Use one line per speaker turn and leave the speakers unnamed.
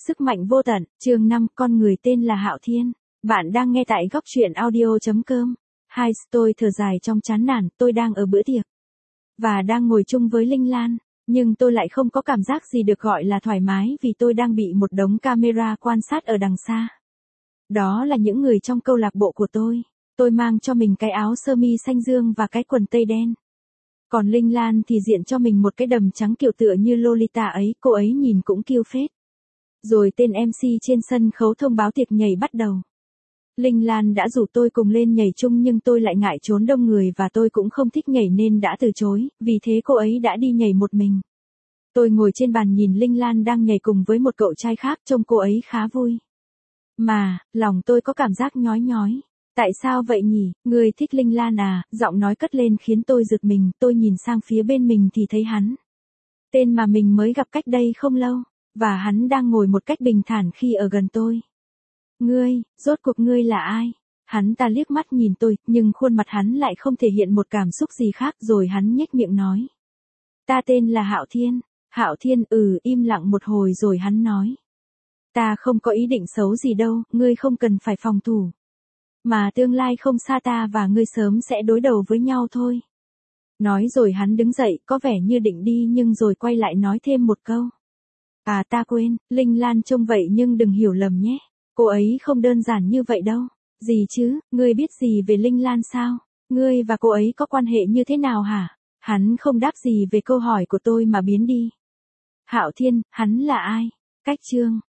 Sức mạnh vô tận, chương 5, con người tên là Hạo Thiên. Bạn đang nghe tại góc truyện audio.com. Hai, tôi thở dài trong chán nản, tôi đang ở bữa tiệc. Và đang ngồi chung với Linh Lan, nhưng tôi lại không có cảm giác gì được gọi là thoải mái vì tôi đang bị một đống camera quan sát ở đằng xa. Đó là những người trong câu lạc bộ của tôi. Tôi mang cho mình cái áo sơ mi xanh dương và cái quần tây đen. Còn Linh Lan thì diện cho mình một cái đầm trắng kiểu tựa như Lolita ấy, cô ấy nhìn cũng cute phết. Rồi tên MC trên sân khấu thông báo tiệc nhảy bắt đầu. Linh Lan đã rủ tôi cùng lên nhảy chung nhưng tôi lại ngại trốn đông người và tôi cũng không thích nhảy nên đã từ chối, vì thế cô ấy đã đi nhảy một mình. Tôi ngồi trên bàn nhìn Linh Lan đang nhảy cùng với một cậu trai khác, trông cô ấy khá vui. Mà, lòng tôi có cảm giác nhói nhói. Tại sao vậy nhỉ, người thích Linh Lan à? Giọng nói cất lên khiến tôi giật mình, tôi nhìn sang phía bên mình thì thấy hắn. Tên mà mình mới gặp cách đây không lâu, và hắn đang ngồi một cách bình thản khi ở gần tôi. Ngươi, rốt cuộc ngươi là ai? Hắn ta liếc mắt nhìn tôi, nhưng khuôn mặt hắn lại không thể hiện một cảm xúc gì khác rồi hắn nhếch miệng nói. Ta tên là Hạo Thiên. Hạo Thiên, im lặng một hồi rồi hắn nói. Ta không có ý định xấu gì đâu, ngươi không cần phải phòng thủ. Mà tương lai không xa ta và ngươi sớm sẽ đối đầu với nhau thôi. Nói rồi hắn đứng dậy, có vẻ như định đi nhưng rồi quay lại nói thêm một câu. À ta quên, Linh Lan trông vậy nhưng đừng hiểu lầm nhé. Cô ấy không đơn giản như vậy đâu. Gì chứ, ngươi biết gì về Linh Lan sao? Ngươi và cô ấy có quan hệ như thế nào hả? Hắn không đáp gì về câu hỏi của tôi mà biến đi. Hạo Thiên, hắn là ai? Cách chương.